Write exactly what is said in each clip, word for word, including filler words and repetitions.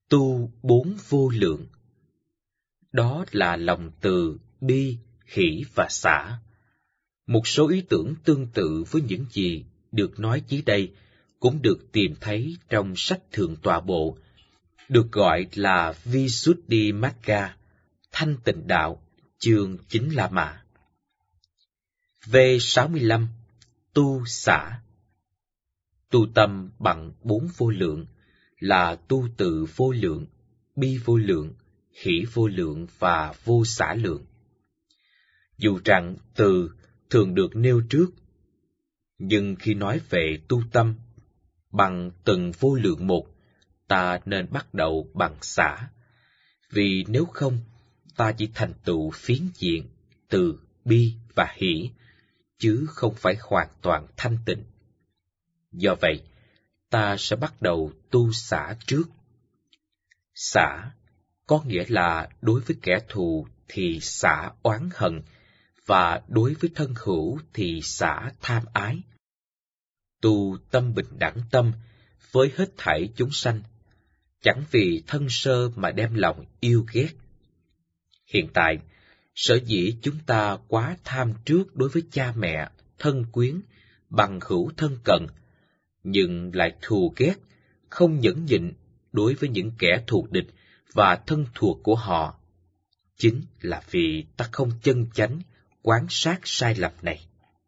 Tu bốn vô lượng. Đó là lòng từ, bi, hỷ và xả. Một số ý tưởng tương tự với những gì được nói dưới đây cũng được tìm thấy trong sách Thượng Tọa Bộ, được gọi là Visuddhimagga, Thanh Tịnh Đạo, chương Chín La Mã. V sáu mươi lăm. Tu xả. Tu tâm bằng bốn vô lượng là tu tự vô lượng, bi vô lượng, hỷ vô lượng và vô xả lượng. Dù rằng từ thường được nêu trước, nhưng khi nói về tu tâm bằng từng vô lượng một, ta nên bắt đầu bằng xả, vì nếu không, ta chỉ thành tựu phiến diện, từ, bi và hỷ, chứ không phải hoàn toàn thanh tịnh. Do vậy, ta sẽ bắt đầu tu xả trước. Xả có nghĩa là đối với kẻ thù thì xả oán hận, và đối với thân hữu thì xả tham ái. Tu tâm bình đẳng tâm với hết thảy chúng sanh, chẳng vì thân sơ mà đem lòng yêu ghét. Hiện tại, sở dĩ chúng ta quá tham trước đối với cha mẹ, thân quyến, bằng hữu thân cận, nhưng lại thù ghét, không nhẫn nhịn đối với những kẻ thù địch và thân thuộc của họ, chính là vì ta không chân chánh quán sát sai lầm này.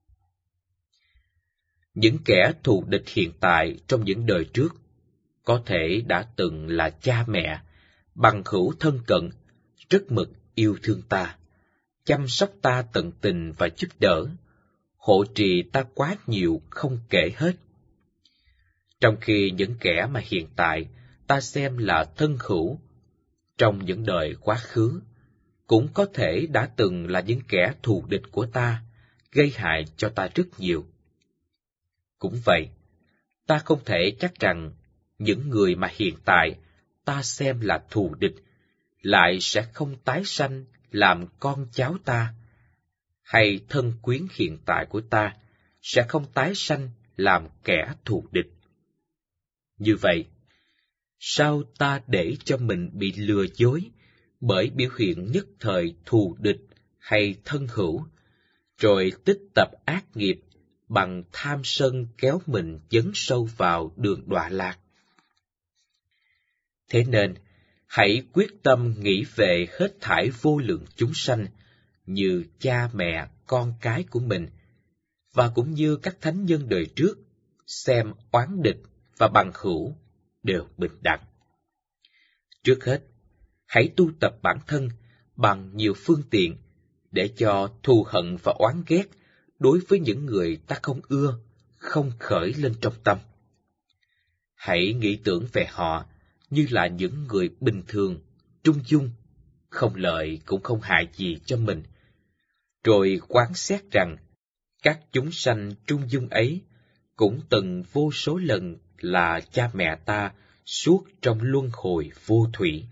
Những kẻ thù địch hiện tại trong những đời trước có thể đã từng là cha mẹ, bằng hữu thân cận, rất mực yêu thương ta, chăm sóc ta tận tình và giúp đỡ, hộ trì ta quá nhiều không kể hết. Trong khi những kẻ mà hiện tại ta xem là thân hữu, trong những đời quá khứ, cũng có thể đã từng là những kẻ thù địch của ta, gây hại cho ta rất nhiều. Cũng vậy, ta không thể chắc rằng những người mà hiện tại ta xem là thù địch lại sẽ không tái sanh làm con cháu ta, hay thân quyến hiện tại của ta sẽ không tái sanh làm kẻ thù địch. Như vậy, sao ta để cho mình bị lừa dối bởi biểu hiện nhất thời thù địch hay thân hữu, rồi tích tập ác nghiệp bằng tham sân kéo mình dấn sâu vào đường đọa lạc? Thế nên, hãy quyết tâm nghĩ về hết thảy vô lượng chúng sanh như cha mẹ, con cái của mình, và cũng như các thánh nhân đời trước, xem oán địch và bằng hữu đều bình đẳng. Trước hết, hãy tu tập bản thân bằng nhiều phương tiện để cho thù hận và oán ghét đối với những người ta không ưa, không khởi lên trong tâm. Hãy nghĩ tưởng về họ như là những người bình thường, trung dung, không lợi cũng không hại gì cho mình, rồi quán xét rằng các chúng sanh trung dung ấy cũng từng vô số lần là cha mẹ ta suốt trong luân hồi vô thủy.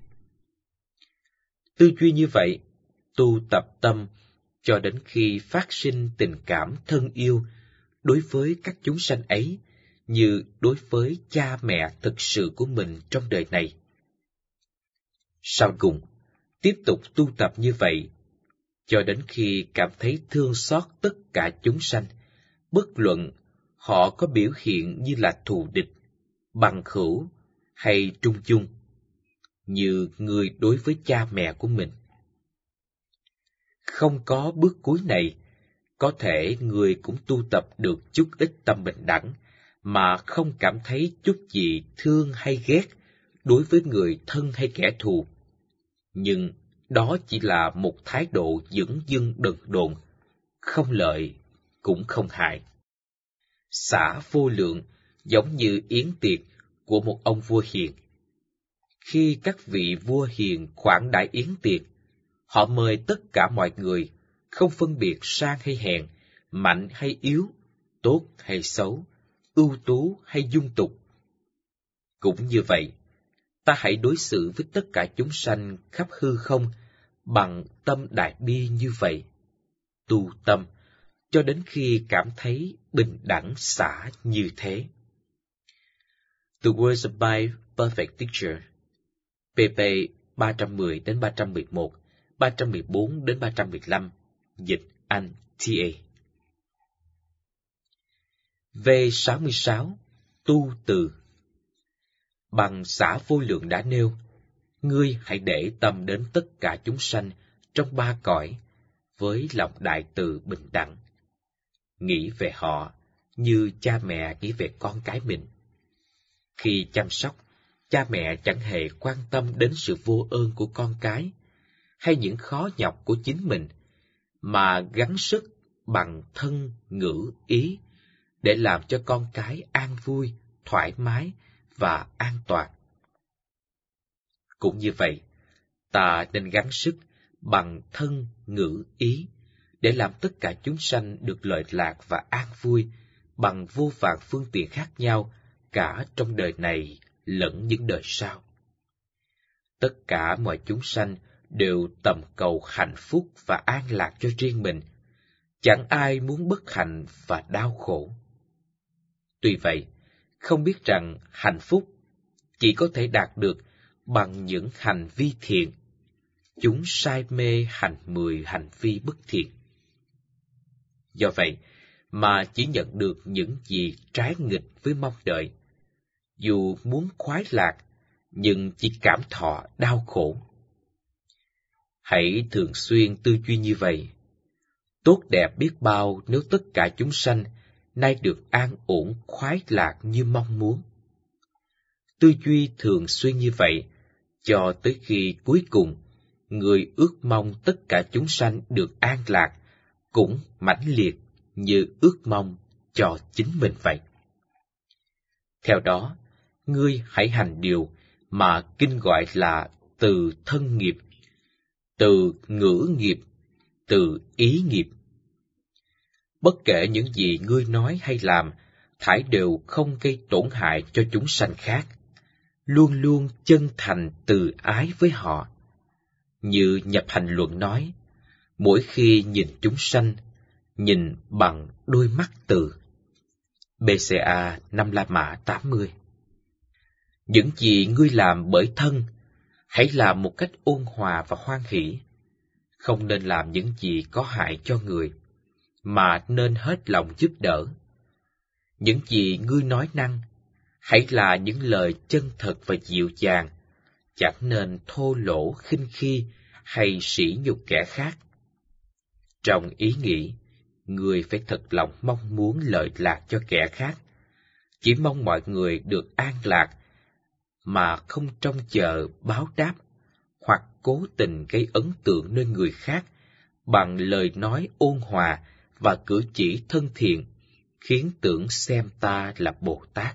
Tư duy như vậy, tu tập tâm cho đến khi phát sinh tình cảm thân yêu đối với các chúng sanh ấy như đối với cha mẹ thực sự của mình trong đời này. Sau cùng, tiếp tục tu tập như vậy cho đến khi cảm thấy thương xót tất cả chúng sanh, bất luận họ có biểu hiện như là thù địch, bằng hữu hay trung dung, như người đối với cha mẹ của mình. Không có bước cuối này, có thể người cũng tu tập được chút ít tâm bình đẳng, mà không cảm thấy chút gì thương hay ghét đối với người thân hay kẻ thù. Nhưng đó chỉ là một thái độ dửng dưng đần độn, không lợi cũng không hại. Xả vô lượng giống như yến tiệc của một ông vua hiền. Khi các vị vua hiền khoản đãi yến tiệc, họ mời tất cả mọi người, không phân biệt sang hay hèn, mạnh hay yếu, tốt hay xấu, ưu tú hay dung tục. Cũng như vậy, ta hãy đối xử với tất cả chúng sanh khắp hư không bằng tâm đại bi như vậy. Tu tâm cho đến khi cảm thấy bình đẳng xả như thế. The words by Perfect Teacher. pê pê ba trăm mười đến ba trăm mười một, ba trăm mười bốn đến ba trăm mười lăm, dịch Anh tê a. V sáu mươi sáu. Tu từ. Bằng xã vô lượng đã nêu, ngươi hãy để tâm đến tất cả chúng sanh trong ba cõi với lòng đại từ bình đẳng. Nghĩ về họ như cha mẹ nghĩ về con cái mình. Khi chăm sóc, cha mẹ chẳng hề quan tâm đến sự vô ơn của con cái hay những khó nhọc của chính mình, mà gắng sức bằng thân ngữ ý để làm cho con cái an vui, thoải mái và an toàn. Cũng như vậy, ta nên gắng sức bằng thân ngữ ý để làm tất cả chúng sanh được lợi lạc và an vui bằng vô vàn phương tiện khác nhau, cả trong đời này lẫn những đời sau. Tất cả mọi chúng sanh đều tầm cầu hạnh phúc và an lạc cho riêng mình, chẳng ai muốn bất hạnh và đau khổ. Tuy vậy, không biết rằng hạnh phúc chỉ có thể đạt được bằng những hành vi thiện. Chúng say mê hành mười hành vi bất thiện. Do vậy mà chỉ nhận được những gì trái nghịch với mong đợi. Dù muốn khoái lạc, nhưng chỉ cảm thọ đau khổ. Hãy thường xuyên tư duy như vậy. Tốt đẹp biết bao nếu tất cả chúng sanh nay được an ổn khoái lạc như mong muốn. Tư duy thường xuyên như vậy, cho tới khi cuối cùng, người ước mong tất cả chúng sanh được an lạc, cũng mãnh liệt như ước mong cho chính mình vậy. Theo đó, ngươi hãy hành điều mà kinh gọi là từ thân nghiệp, từ ngữ nghiệp, từ ý nghiệp. Bất kể những gì ngươi nói hay làm, thảy đều không gây tổn hại cho chúng sanh khác, luôn luôn chân thành từ ái với họ. Như nhập hành luận nói, mỗi khi nhìn chúng sanh, nhìn bằng đôi mắt từ. bê xê a năm La Mã tám mươi. Những gì ngươi làm bởi thân, hãy làm một cách ôn hòa và hoan hỷ. Không nên làm những gì có hại cho người, mà nên hết lòng giúp đỡ. Những gì ngươi nói năng, hãy là những lời chân thật và dịu dàng, chẳng nên thô lỗ khinh khi hay sỉ nhục kẻ khác. Trong ý nghĩ, người phải thật lòng mong muốn lợi lạc cho kẻ khác, chỉ mong mọi người được an lạc, mà không trông chờ báo đáp, hoặc cố tình gây ấn tượng nơi người khác bằng lời nói ôn hòa và cử chỉ thân thiện, khiến tưởng xem ta là Bồ Tát.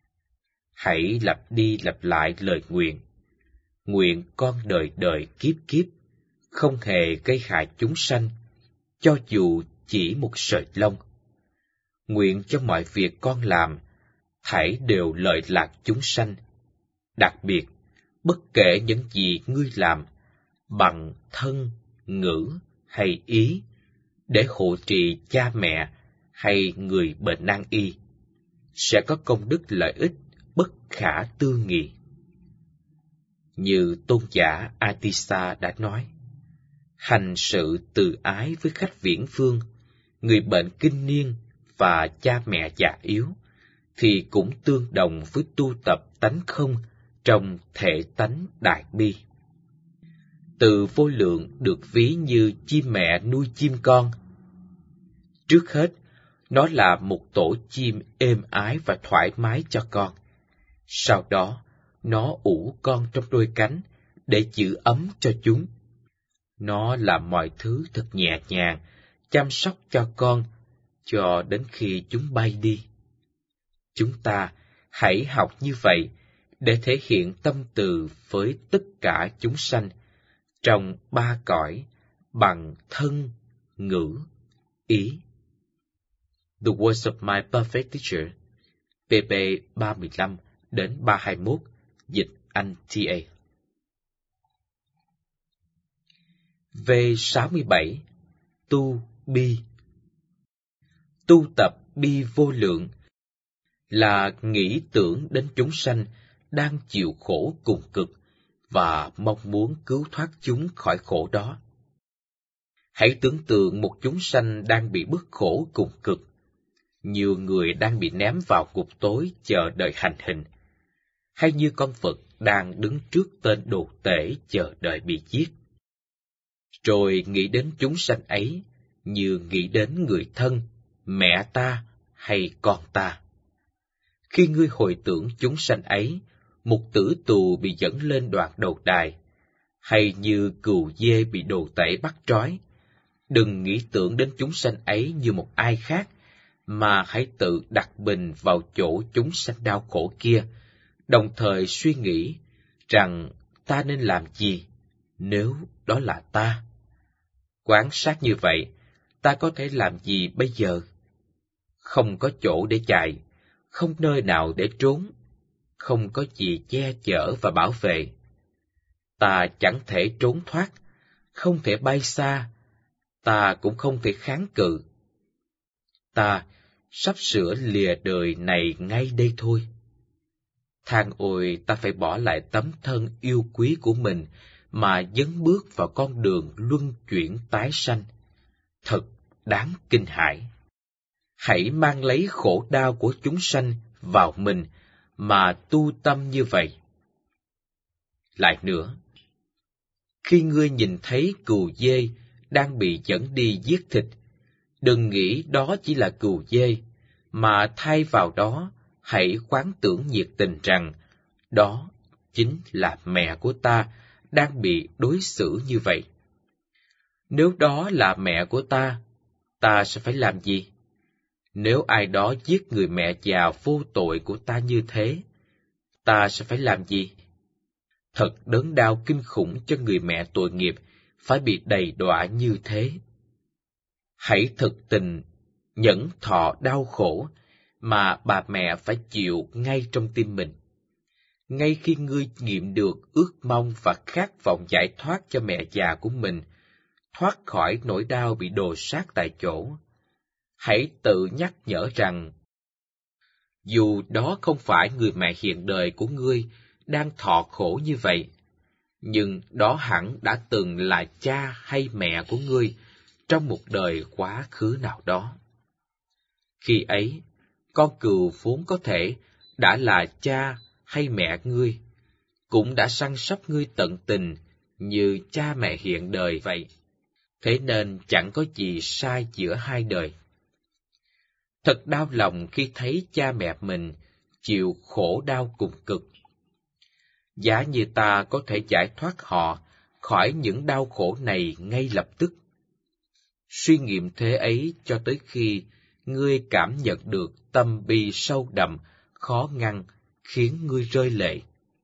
Hãy lặp đi lặp lại lời nguyện. Nguyện con đời đời kiếp kiếp, không hề gây hại chúng sanh, cho dù chỉ một sợi lông. Nguyện cho mọi việc con làm, thảy đều lợi lạc chúng sanh. Đặc biệt, bất kể những gì ngươi làm, bằng thân, ngữ hay ý, để hộ trì cha mẹ hay người bệnh nan y, sẽ có công đức lợi ích bất khả tư nghị. Như tôn giả Atisa đã nói, hành sự từ ái với khách viễn phương, người bệnh kinh niên và cha mẹ già yếu, thì cũng tương đồng với tu tập tánh không trong thể tánh đại bi. Từ vô lượng được ví như chim mẹ nuôi chim con. Trước hết, nó là một tổ chim êm ái và thoải mái cho con. Sau đó, nó ủ con trong đôi cánh để giữ ấm cho chúng. Nó làm mọi thứ thật nhẹ nhàng, chăm sóc cho con, cho đến khi chúng bay đi. Chúng ta hãy học như vậy để thể hiện tâm từ với tất cả chúng sanh trong ba cõi bằng thân, ngữ, ý. The Words of My Perfect Teacher, pê pê ba mươi lăm đến ba hai mốt, dịch Anh tê a. V sáu mươi bảy. Tu bi. Tu tập bi vô lượng là nghĩ tưởng đến chúng sanh đang chịu khổ cùng cực và mong muốn cứu thoát chúng khỏi khổ đó. Hãy tưởng tượng một chúng sanh đang bị bức khổ cùng cực. Nhiều người đang bị ném vào ngục tối chờ đợi hành hình, hay như con vật đang đứng trước tên đồ tể chờ đợi bị giết. Rồi nghĩ đến chúng sanh ấy như nghĩ đến người thân, mẹ ta hay con ta. Khi ngươi hồi tưởng chúng sanh ấy, một tử tù bị dẫn lên đoạn đầu đài, hay như cừu dê bị đồ tể bắt trói, đừng nghĩ tưởng đến chúng sanh ấy như một ai khác, mà hãy tự đặt mình vào chỗ chúng sanh đau khổ kia, đồng thời suy nghĩ rằng ta nên làm gì nếu đó là ta. Quan sát như vậy, ta có thể làm gì bây giờ? Không có chỗ để chạy, không nơi nào để trốn, không có gì che chở và bảo vệ. Ta chẳng thể trốn thoát, không thể bay xa, ta cũng không thể kháng cự. Ta sắp sửa lìa đời này ngay đây thôi. Than ôi, ta phải bỏ lại tấm thân yêu quý của mình mà dấn bước vào con đường luân chuyển tái sanh. Thật đáng kinh hãi. Hãy mang lấy khổ đau của chúng sanh vào mình mà tu tâm như vậy. Lại nữa, khi ngươi nhìn thấy cừu dê đang bị dẫn đi giết thịt, đừng nghĩ đó chỉ là cừu dê, mà thay vào đó hãy quán tưởng nhiệt tình rằng đó chính là mẹ của ta đang bị đối xử như vậy. Nếu đó là mẹ của ta, ta sẽ phải làm gì? Nếu ai đó giết người mẹ già vô tội của ta như thế, ta sẽ phải làm gì? Thật đớn đau kinh khủng cho người mẹ tội nghiệp phải bị đầy đọa như thế. Hãy thực tình nhẫn thọ đau khổ mà bà mẹ phải chịu ngay trong tim mình. Ngay khi ngươi nghiệm được ước mong và khát vọng giải thoát cho mẹ già của mình, thoát khỏi nỗi đau bị đồ sát tại chỗ, hãy tự nhắc nhở rằng, dù đó không phải người mẹ hiện đời của ngươi đang thọ khổ như vậy, nhưng đó hẳn đã từng là cha hay mẹ của ngươi trong một đời quá khứ nào đó. Khi ấy, con cừu vốn có thể đã là cha hay mẹ ngươi, cũng đã săn sóc ngươi tận tình như cha mẹ hiện đời vậy. Thế nên chẳng có gì sai giữa hai đời. Thật đau lòng khi thấy cha mẹ mình chịu khổ đau cùng cực. Giả như ta có thể giải thoát họ khỏi những đau khổ này ngay lập tức. Suy nghiệm thế ấy cho tới khi ngươi cảm nhận được tâm bi sâu đậm, khó ngăn, khiến ngươi rơi lệ.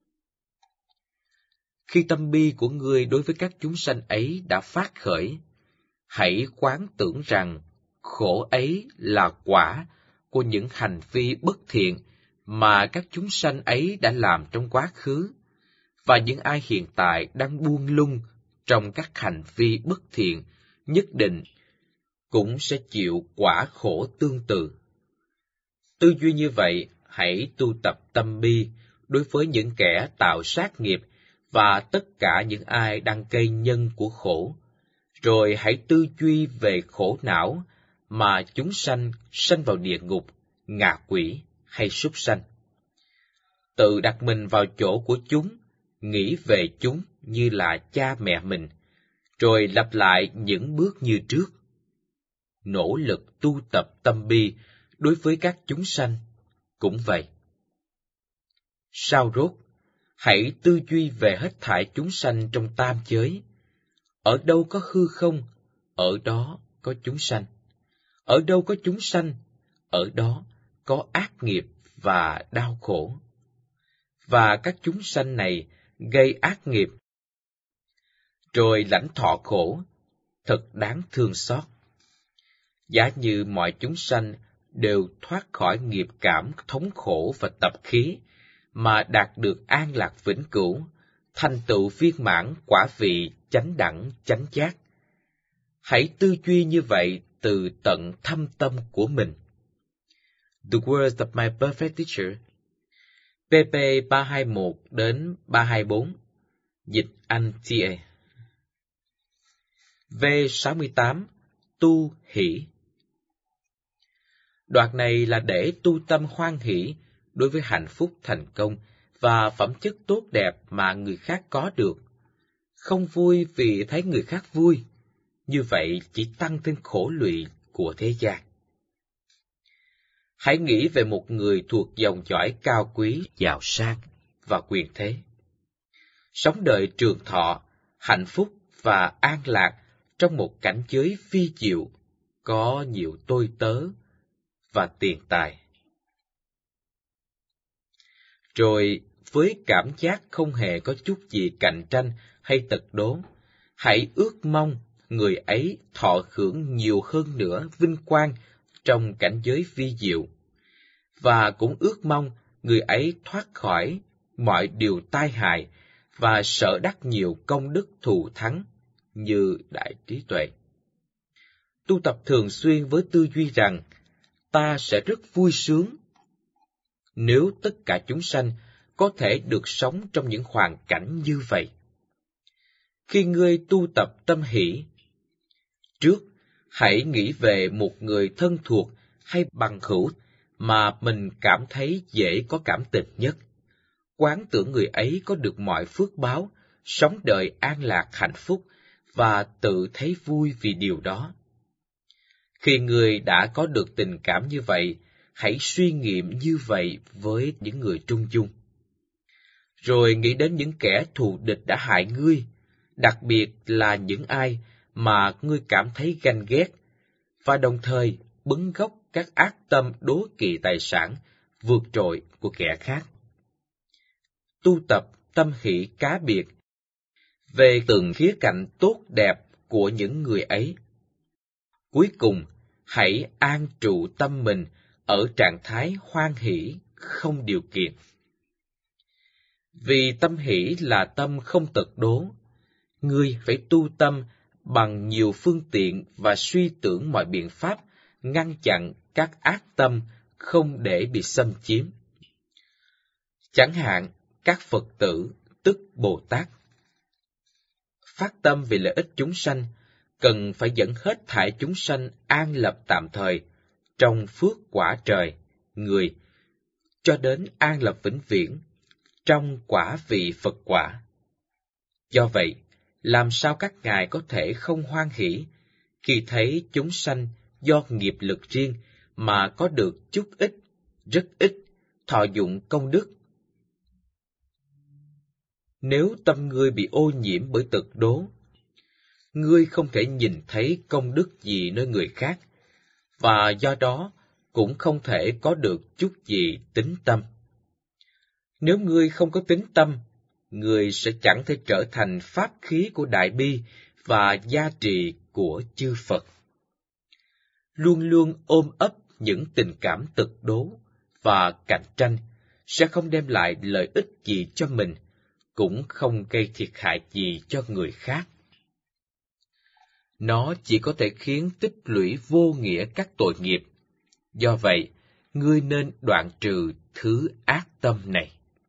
Khi tâm bi của ngươi đối với các chúng sanh ấy đã phát khởi, hãy quán tưởng rằng khổ ấy là quả của những hành vi bất thiện mà các chúng sanh ấy đã làm trong quá khứ, và những ai hiện tại đang buông lung trong các hành vi bất thiện nhất định cũng sẽ chịu quả khổ tương tự. Tư duy như vậy, hãy tu tập tâm bi đối với những kẻ tạo sát nghiệp và tất cả những ai đang gây nhân của khổ, rồi hãy tư duy về khổ não mà chúng sanh sanh vào địa ngục, ngạ quỷ hay súc sanh. Tự đặt mình vào chỗ của chúng, nghĩ về chúng như là cha mẹ mình, rồi lặp lại những bước như trước. Nỗ lực tu tập tâm bi đối với các chúng sanh cũng vậy. Sao rốt, hãy tư duy về hết thảy chúng sanh trong tam giới. Ở đâu có hư không, ở đó có chúng sanh. Ở đâu có chúng sanh, ở đó có ác nghiệp và đau khổ. Và các chúng sanh này gây ác nghiệp, rồi lãnh thọ khổ, thật đáng thương xót. Giả như mọi chúng sanh đều thoát khỏi nghiệp cảm thống khổ và tập khí, mà đạt được an lạc vĩnh cửu, thành tựu viên mãn quả vị chánh đẳng chánh giác. Hãy tư duy như vậy từ tận thâm tâm của mình. The Words of My Perfect Teacher, pê pê ba hai mốt đến ba hai bốn, Dịch Anh tê a. V sáu mươi tám. Tu hỷ. Đoạn này là để tu tâm hoan hỷ đối với hạnh phúc thành công và phẩm chất tốt đẹp mà người khác có được. Không vui vì thấy người khác vui, như vậy chỉ tăng thêm khổ lụy của thế gian. Hãy nghĩ về một người thuộc dòng dõi cao quý, giàu sang và quyền thế. Sống đời trường thọ, hạnh phúc và an lạc trong một cảnh giới vi diệu, có nhiều tôi tớ và tiền tài. Rồi, với cảm giác không hề có chút gì cạnh tranh hay tật đố, hãy ước mong người ấy thọ hưởng nhiều hơn nữa vinh quang trong cảnh giới vi diệu, và cũng ước mong người ấy thoát khỏi mọi điều tai hại và sở đắc nhiều công đức thù thắng như đại trí tuệ. Tu tập thường xuyên với tư duy rằng ta sẽ rất vui sướng nếu tất cả chúng sanh có thể được sống trong những hoàn cảnh như vậy. Khi ngươi tu tập tâm hỷ, trước hãy nghĩ về một người thân thuộc hay bằng hữu mà mình cảm thấy dễ có cảm tình nhất. Quán tưởng người ấy có được mọi phước báo, sống đời an lạc hạnh phúc và tự thấy vui vì điều đó. Khi người đã có được tình cảm như vậy, hãy suy nghiệm như vậy với những người trung dung. Rồi nghĩ đến những kẻ thù địch đã hại ngươi, đặc biệt là những ai mà ngươi cảm thấy ganh ghét, và đồng thời bứng gốc các ác tâm đố kỵ tài sản vượt trội của kẻ khác. Tu tập tâm hỷ cá biệt về từng khía cạnh tốt đẹp của những người ấy. Cuối cùng, hãy an trụ tâm mình ở trạng thái hoan hỷ không điều kiện. Vì tâm hỷ là tâm không tật đố, ngươi phải tu tâm bằng nhiều phương tiện và suy tưởng mọi biện pháp ngăn chặn các ác tâm không để bị xâm chiếm. Chẳng hạn, các Phật tử, tức Bồ Tát, phát tâm vì lợi ích chúng sanh, cần phải dẫn hết thảy chúng sanh an lập tạm thời trong phước quả trời, người, cho đến an lập vĩnh viễn trong quả vị Phật quả. Do vậy, làm sao các ngài có thể không hoan hỷ khi thấy chúng sanh do nghiệp lực riêng mà có được chút ít, rất ít, thọ dụng công đức? Nếu tâm ngươi bị ô nhiễm bởi tật đố, ngươi không thể nhìn thấy công đức gì nơi người khác, và do đó cũng không thể có được chút gì tín tâm. Nếu ngươi không có tín tâm, ngươi sẽ chẳng thể trở thành pháp khí của Đại Bi và gia trì của chư Phật. Luôn luôn ôm ấp những tình cảm tật đố và cạnh tranh sẽ không đem lại lợi ích gì cho mình, cũng không gây thiệt hại gì cho người khác. Nó chỉ có thể khiến tích lũy vô nghĩa các tội nghiệp. Do vậy, ngươi nên đoạn trừ thứ ác tâm này.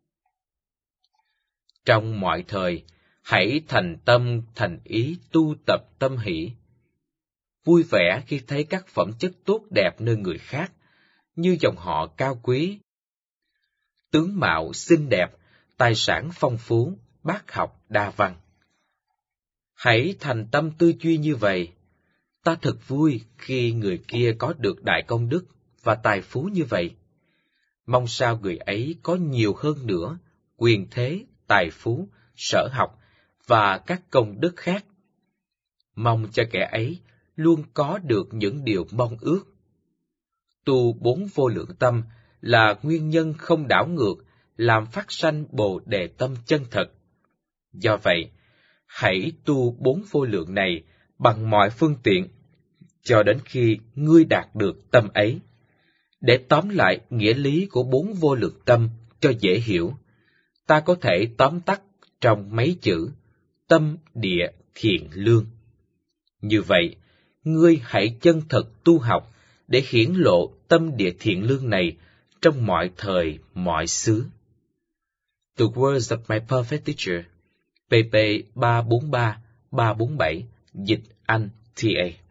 Trong mọi thời, hãy thành tâm thành ý tu tập tâm hỷ. Vui vẻ khi thấy các phẩm chất tốt đẹp nơi người khác, như dòng họ cao quý, tướng mạo xinh đẹp, tài sản phong phú, bác học đa văn. Hãy thành tâm tư duy như vậy. Ta thật vui khi người kia có được đại công đức và tài phú như vậy. Mong sao người ấy có nhiều hơn nữa quyền thế, tài phú, sở học và các công đức khác. Mong cho kẻ ấy luôn có được những điều mong ước. Tu bốn vô lượng tâm là nguyên nhân không đảo ngược, làm phát sanh Bồ Đề tâm chân thật. Do vậy, hãy tu bốn vô lượng này bằng mọi phương tiện, cho đến khi ngươi đạt được tâm ấy. Để tóm lại nghĩa lý của bốn vô lượng tâm cho dễ hiểu, ta có thể tóm tắt trong mấy chữ: tâm địa thiện lương. Như vậy, ngươi hãy chân thật tu học để hiển lộ tâm địa thiện lương này trong mọi thời, mọi xứ. The words of my perfect teacher, P P ba bốn ba ba bốn bảy, dịch Anh T A.